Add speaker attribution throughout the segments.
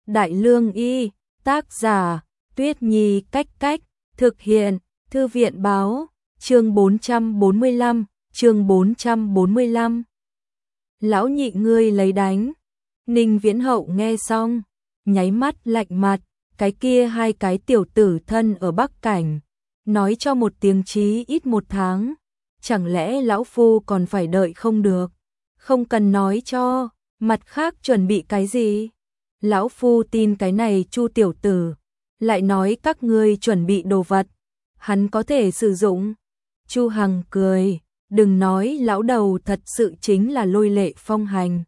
Speaker 1: Đại Lương Y, tác giả, Tuyết Nhi Cách Cách, thực hiện, Thư viện Báo, chương 445, chương 445. Lão nhị ngươi lấy đánh. Ninh Viễn Hậu nghe xong, nháy mắt lạnh mặt, cái kia hai cái tiểu tử thân ở Bắc Cảnh, nói cho một tiếng chí ít 1 tháng, chẳng lẽ lão phu còn phải đợi không được, không cần nói cho, mặt khác chuẩn bị cái gì? Lão phu tin cái này Chu tiểu tử, lại nói các ngươi chuẩn bị đồ vật, hắn có thể sử dụng. Chu Hằng cười, đừng nói lão đầu thật sự chính là lôi lệ phong hành.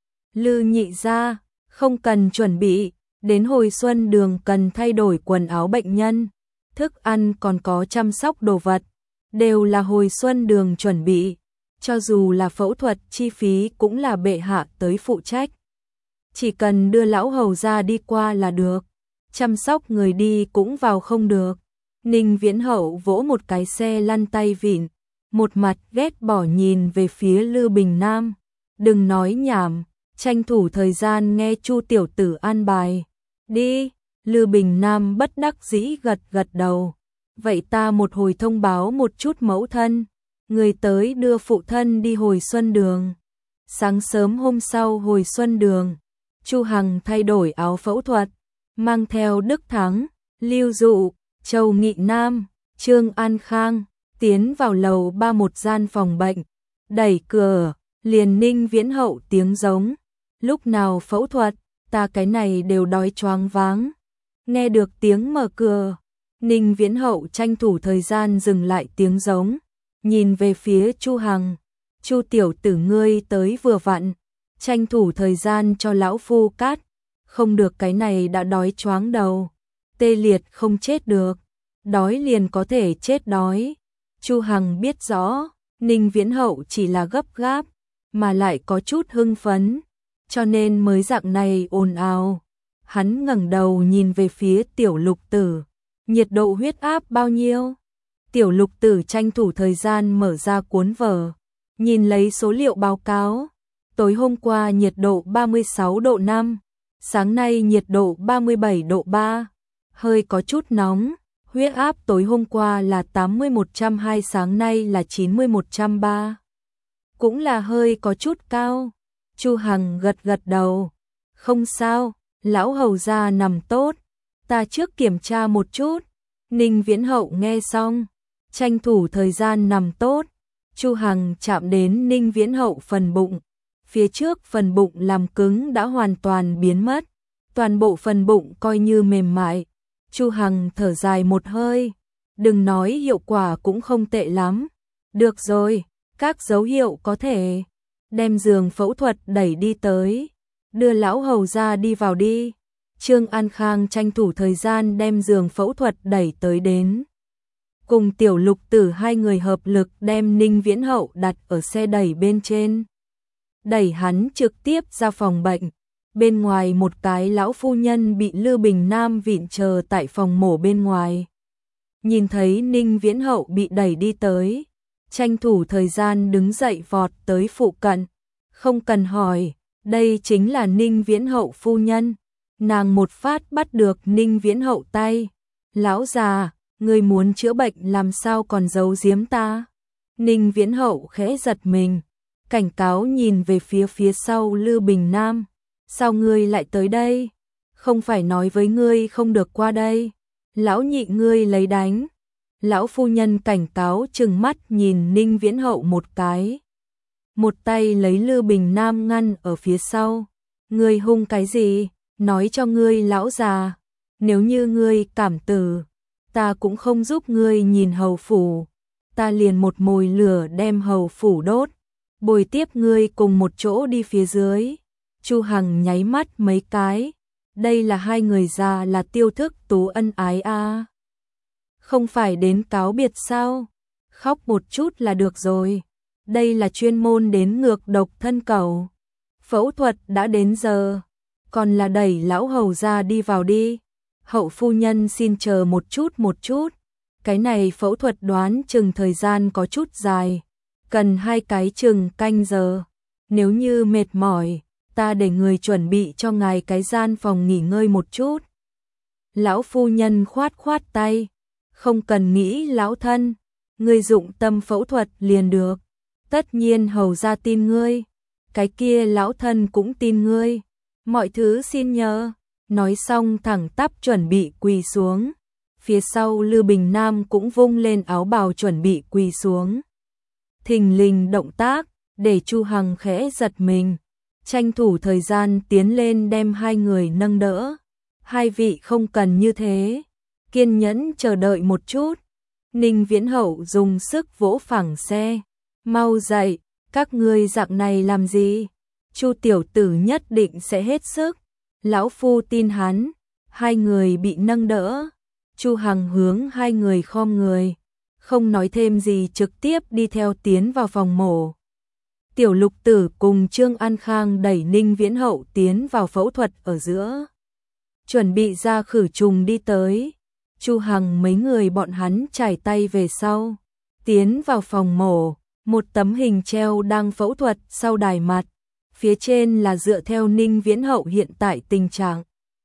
Speaker 1: Lư nhị gia, không cần chuẩn bị, đến hồi xuân đường cần thay đổi quần áo bệnh nhân, thức ăn còn có chăm sóc đồ vật, đều là hồi xuân đường chuẩn bị, cho dù là phẫu thuật chi phí cũng là bệ hạ tới phụ trách. Chỉ cần đưa lão hầu ra đi qua là được, chăm sóc người đi cũng vào không được. Ninh Viễn Hậu vỗ một cái xe lăn tay vịn, một mặt ghét bỏ nhìn về phía Lư Bình Nam, đừng nói nhảm, tranh thủ thời gian nghe Chu tiểu tử an bài. Đi, Lư Bình Nam bất đắc dĩ gật gật đầu. Vậy ta một hồi thông báo một chút mẫu thân, người tới đưa phụ thân đi hồi xuân đường. Sáng sớm hôm sau hồi xuân đường, Chu Hằng thay đổi áo phẫu thuật, mang theo Đức Thắng, Lưu Dụ, Châu Nghị Nam, Trương An Khang, tiến vào lầu 3 một gian phòng bệnh, đẩy cửa, liền Ninh Viễn Hậu tiếng giống. Lúc nào phẫu thuật, ta cái này đều đói choáng váng. Nghe được tiếng mở cửa, Ninh Viễn Hậu tranh thủ thời gian dừng lại tiếng giống, nhìn về phía Chu Hằng. Chu tiểu tử ngươi tới vừa vặn, tranh thủ thời gian cho lão phu cát, không được cái này đã đói choáng đầu, tê liệt không chết được, đói liền có thể chết đói. Chu Hằng biết rõ, Ninh Viễn Hậu chỉ là gấp gáp, mà lại có chút hưng phấn, cho nên mới dạng này ồn ào. Hắn ngẩng đầu nhìn về phía tiểu lục tử, nhiệt độ huyết áp bao nhiêu? Tiểu lục tử tranh thủ thời gian mở ra cuốn vở, nhìn lấy số liệu báo cáo. Tối hôm qua nhiệt độ 36 độ 5, sáng nay nhiệt độ 37 độ 3, hơi có chút nóng. Huyết áp tối hôm qua là 80/120, sáng nay là 90/130. Cũng là hơi có chút cao. Chu Hằng gật gật đầu. Không sao, lão hầu gia nằm tốt. Ta trước kiểm tra một chút. Ninh Viễn Hậu nghe xong, tranh thủ thời gian nằm tốt. Chu Hằng chạm đến Ninh Viễn Hậu phần bụng. Phía trước phần bụng làm cứng đã hoàn toàn biến mất. Toàn bộ phần bụng coi như mềm mại. Chu Hằng thở dài một hơi, đừng nói hiệu quả cũng không tệ lắm. Được rồi, các dấu hiệu có thể. Đem giường phẫu thuật đẩy đi tới, đưa lão hầu ra đi vào đi. Trương An Khang tranh thủ thời gian đem giường phẫu thuật đẩy tới đến. Cùng tiểu lục tử hai người hợp lực đem Ninh Viễn Hậu đặt ở xe đẩy bên trên. Đẩy hắn trực tiếp ra phòng bệnh. Bên ngoài một cái lão phu nhân bị Lư Bình Nam vịn chờ tại phòng mổ bên ngoài. Nhìn thấy Ninh Viễn Hậu bị đẩy đi tới, tranh thủ thời gian đứng dậy vọt tới phụ cận. Không cần hỏi, đây chính là Ninh Viễn Hậu phu nhân. Nàng một phát bắt được Ninh Viễn Hậu tay. Lão già, người muốn chữa bệnh làm sao còn giấu giếm ta? Ninh Viễn Hậu khẽ giật mình, cảnh cáo nhìn về phía sau Lư Bình Nam. Sao ngươi lại tới đây? Không phải nói với ngươi không được qua đây. Lão nhị ngươi lấy đánh. Lão phu nhân cảnh cáo trừng mắt nhìn Ninh Viễn Hậu một cái. Một tay lấy Lư Bình Nam ngăn ở phía sau. Ngươi hung cái gì? Nói cho ngươi lão già. Nếu như ngươi cảm tử, ta cũng không giúp ngươi nhìn hầu phủ. Ta liền một mồi lửa đem hầu phủ đốt. Bồi tiếp ngươi cùng một chỗ đi phía dưới. Chu Hằng nháy mắt mấy cái. Đây là hai người già là tiêu thức tú ân ái a. Không phải đến cáo biệt sao? Khóc một chút là được rồi. Đây là chuyên môn đến ngược độc thân cầu. Phẫu thuật đã đến giờ. Còn là đẩy lão hầu ra đi vào đi. Hậu phu nhân xin chờ một chút. Cái này phẫu thuật đoán chừng thời gian có chút dài. Cần 2 cái chừng canh giờ. Nếu như mệt mỏi, ta để người chuẩn bị cho ngài cái gian phòng nghỉ ngơi một chút. Lão phu nhân khoát khoát tay, không cần nghĩ lão thân, ngươi dụng tâm phẫu thuật liền được. Tất nhiên hầu ra tin ngươi, cái kia lão thân cũng tin ngươi, mọi thứ xin nhờ. Nói xong thẳng tắp chuẩn bị quỳ xuống. Phía sau Lư Bình Nam cũng vung lên áo bào chuẩn bị quỳ xuống. Thình lình động tác, để Chu Hằng khẽ giật mình, tranh thủ thời gian tiến lên đem hai người nâng đỡ. Hai vị không cần như thế, kiên nhẫn chờ đợi một chút. Ninh Viễn Hậu dùng sức vỗ phẳng xe, mau dậy, các ngươi dạng này làm gì? Chu tiểu tử nhất định sẽ hết sức. Lão phu tin hắn. Hai người bị nâng đỡ. Chu Hằng hướng hai người khom người, không nói thêm gì trực tiếp đi theo tiến vào phòng mổ. Tiểu Lục Tử cùng Trương An Khang đẩy Ninh Viễn Hậu tiến vào phẫu thuật ở giữa. Chuẩn bị ra khử trùng đi tới. Chu Hằng mấy người bọn hắn chải tay về sau, tiến vào phòng mổ, một tấm hình treo đang phẫu thuật sau đài mặt, phía trên là dựa theo Ninh Viễn Hậu hiện tại tình trạng,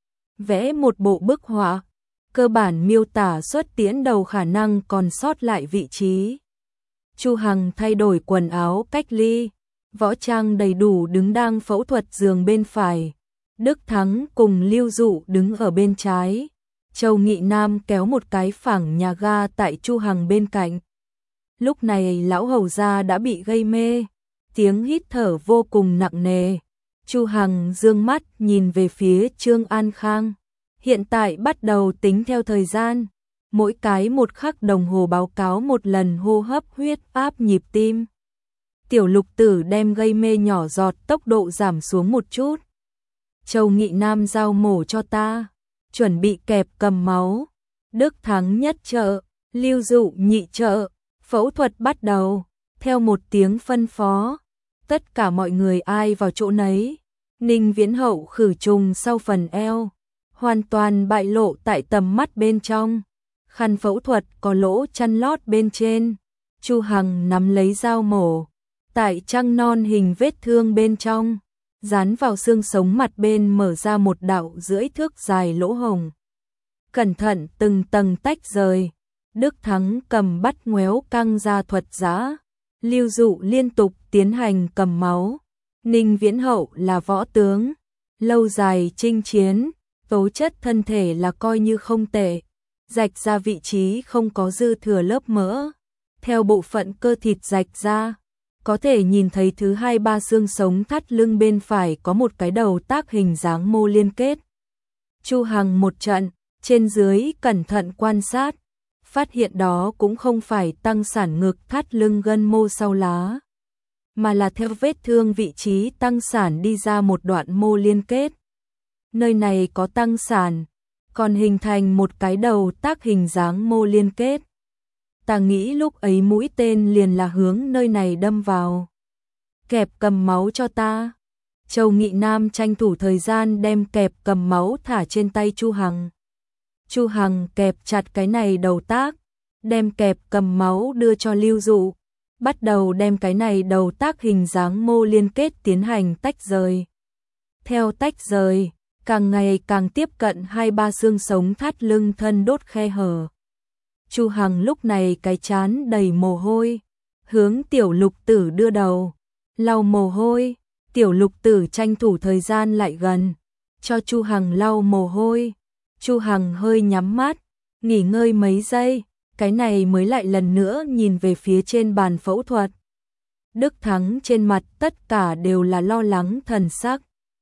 Speaker 1: vẽ một bộ bức họa, cơ bản miêu tả xuất tiễn đầu khả năng còn sót lại vị trí. Chu Hằng thay đổi quần áo cách ly, võ trang đầy đủ đứng đang phẫu thuật giường bên phải, Đức Thắng cùng Lưu Dụ đứng ở bên trái. Châu Nghị Nam kéo một cái phẳng nhà ga tại Chu Hằng bên cạnh. Lúc này lão hầu gia đã bị gây mê, tiếng hít thở vô cùng nặng nề. Chu Hằng dương mắt nhìn về phía Trương An Khang. Hiện tại bắt đầu tính theo thời gian, mỗi cái một khắc đồng hồ báo cáo một lần hô hấp, huyết áp, nhịp tim. Tiểu Lục Tử đem gây mê nhỏ giọt tốc độ giảm xuống một chút. Châu Nghị Nam giao mổ cho ta, chuẩn bị kẹp cầm máu. Đức Thắng nhất trợ, Lưu Dụ nhị trợ, phẫu thuật bắt đầu. Theo một tiếng phân phó, tất cả mọi người ai vào chỗ nấy. Ninh Viễn Hậu khử trùng sau phần eo, hoàn toàn bại lộ tại tầm mắt bên trong. Khăn phẫu thuật có lỗ chăn lót bên trên. Chu Hằng nắm lấy dao mổ, tại trăng non hình vết thương bên trong, dán vào xương sống mặt bên mở ra một đạo rưỡi thước dài lỗ hồng. Cẩn thận từng tầng tách rời. Đức Thắng cầm bắt ngoéo căng ra thuật giã. Lưu Dụ liên tục tiến hành cầm máu. Ninh Viễn Hậu là võ tướng, lâu dài chinh chiến, tố chất thân thể là coi như không tệ. Rạch ra vị trí không có dư thừa lớp mỡ. Theo bộ phận cơ thịt rạch ra, có thể nhìn thấy thứ hai ba xương sống thắt lưng bên phải có một cái đầu tác hình dáng mô liên kết. Chu Hằng một trận, trên dưới cẩn thận quan sát, phát hiện đó cũng không phải tăng sản ngực thắt lưng gân mô sau lá, mà là theo vết thương vị trí tăng sản đi ra một đoạn mô liên kết. Nơi này có tăng sản, còn hình thành một cái đầu tác hình dáng mô liên kết. Ta nghĩ lúc ấy mũi tên liền là hướng nơi này đâm vào. Kẹp cầm máu cho ta. Châu Nghị Nam tranh thủ thời gian đem kẹp cầm máu thả trên tay Chu Hằng. Chu Hằng kẹp chặt cái này đầu tác, đem kẹp cầm máu đưa cho Lưu Dụ, bắt đầu đem cái này đầu tác hình dáng mô liên kết tiến hành tách rời. Theo tách rời, càng ngày càng tiếp cận hai ba xương sống thắt lưng thân đốt khe hở. Chu Hằng lúc này cái trán đầy mồ hôi, hướng Tiểu Lục Tử đưa đầu, lau mồ hôi. Tiểu Lục Tử tranh thủ thời gian lại gần, cho Chu Hằng lau mồ hôi. Chu Hằng hơi nhắm mắt, nghỉ ngơi mấy giây, cái này mới lại lần nữa nhìn về phía trên bàn phẫu thuật. Đức Thắng trên mặt tất cả đều là lo lắng thần sắc.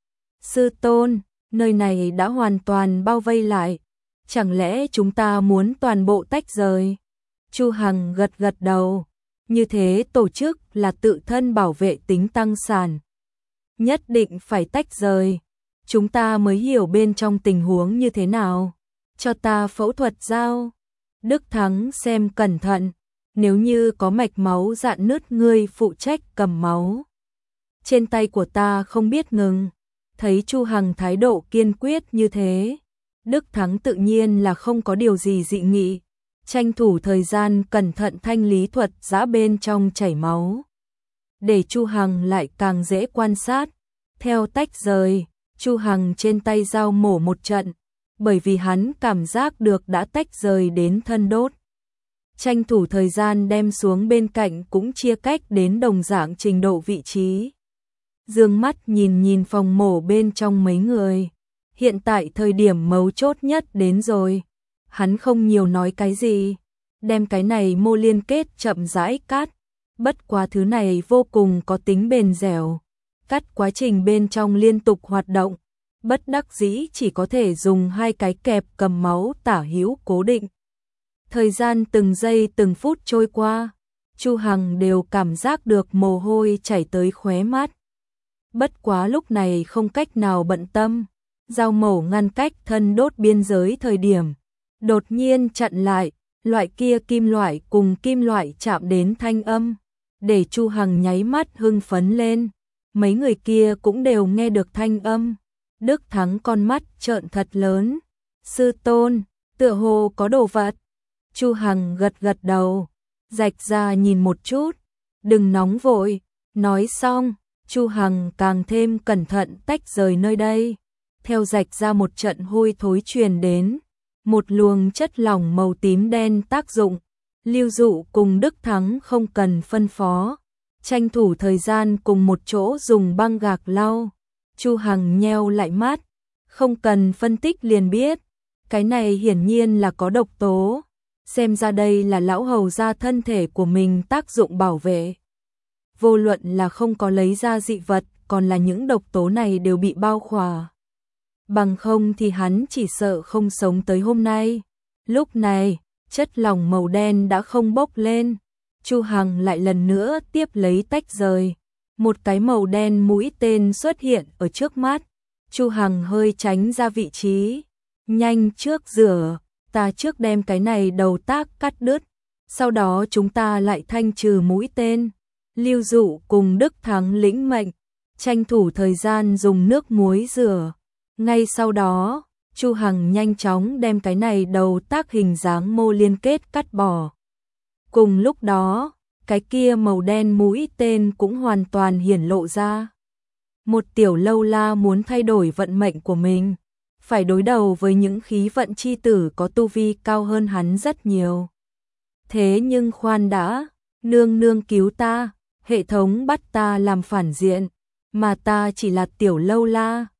Speaker 1: Sư tôn, nơi này đã hoàn toàn bao vây lại, chẳng lẽ chúng ta muốn toàn bộ tách rời? Chu Hằng gật gật đầu, như thế tổ chức là tự thân bảo vệ tính tăng sản. Nhất định phải tách rời, chúng ta mới hiểu bên trong tình huống như thế nào. Cho ta phẫu thuật dao. Đức Thắng xem cẩn thận, nếu như có mạch máu dạn nứt ngươi phụ trách cầm máu. Trên tay của ta không biết ngừng. Thấy Chu Hằng thái độ kiên quyết như thế, Đức Thắng tự nhiên là không có điều gì dị nghị, tranh thủ thời gian cẩn thận thanh lý thuật giã bên trong chảy máu, để Chu Hằng lại càng dễ quan sát. Theo tách rời, Chu Hằng trên tay dao mổ một trận, bởi vì hắn cảm giác được đã tách rời đến thân đốt. Tranh thủ thời gian đem xuống bên cạnh cũng chia cách đến đồng dạng trình độ vị trí. Dương mắt nhìn nhìn phòng mổ bên trong mấy người. Hiện tại thời điểm mấu chốt nhất đến rồi. Hắn không nhiều nói cái gì. Đem cái này mô liên kết chậm rãi cắt. Bất quá thứ này vô cùng có tính bền dẻo. Cắt quá trình bên trong liên tục hoạt động. Bất đắc dĩ chỉ có thể dùng hai cái kẹp cầm máu tả hữu cố định. Thời gian từng giây từng phút trôi qua. Chu Hằng đều cảm giác được mồ hôi chảy tới khóe mắt. Bất quá lúc này không cách nào bận tâm. Dao mổ ngăn cách thân đốt biên giới thời điểm. Đột nhiên chặn lại, loại kia kim loại cùng kim loại chạm đến thanh âm. Để Chu Hằng nháy mắt hưng phấn lên. Mấy người kia cũng đều nghe được thanh âm. Đức Thắng con mắt trợn thật lớn. Sư tôn, tựa hồ có đồ vật. Chu Hằng gật gật đầu. Rạch ra nhìn một chút. Đừng nóng vội. Nói xong, Chu Hằng càng thêm cẩn thận tách rời nơi đây. Theo rạch ra một trận hôi thối truyền đến. Một luồng chất lỏng màu tím đen tác dụng. Lưu Dụ cùng Đức Thắng không cần phân phó. Tranh thủ thời gian cùng một chỗ dùng băng gạc lau. Chu Hằng nheo lại mắt. Không cần phân tích liền biết. Cái này hiển nhiên là có độc tố. Xem ra đây là lão hầu ra thân thể của mình tác dụng bảo vệ. Vô luận là không có lấy ra dị vật, còn là những độc tố này đều bị bao khỏa. Bằng không thì hắn chỉ sợ không sống tới hôm nay. Lúc này, chất lỏng màu đen đã không bốc lên. Chu Hằng lại lần nữa tiếp lấy tách rời. Một cái màu đen mũi tên xuất hiện ở trước mắt. Chu Hằng hơi tránh ra vị trí. Nhanh trước rửa, ta trước đem cái này đầu tác cắt đứt. Sau đó chúng ta lại thanh trừ mũi tên. Lưu Dụ cùng Đức Thắng lĩnh mệnh. Tranh thủ thời gian dùng nước muối rửa. Ngay sau đó, Chu Hằng nhanh chóng đem cái này đầu tác hình dáng mô liên kết cắt bỏ. Cùng lúc đó, cái kia màu đen mũi tên cũng hoàn toàn hiển lộ ra. Một tiểu lâu la muốn thay đổi vận mệnh của mình, phải đối đầu với những khí vận chi tử có tu vi cao hơn hắn rất nhiều. Thế nhưng khoan đã, nương nương cứu ta, hệ thống bắt ta làm phản diện, mà ta chỉ là tiểu lâu la.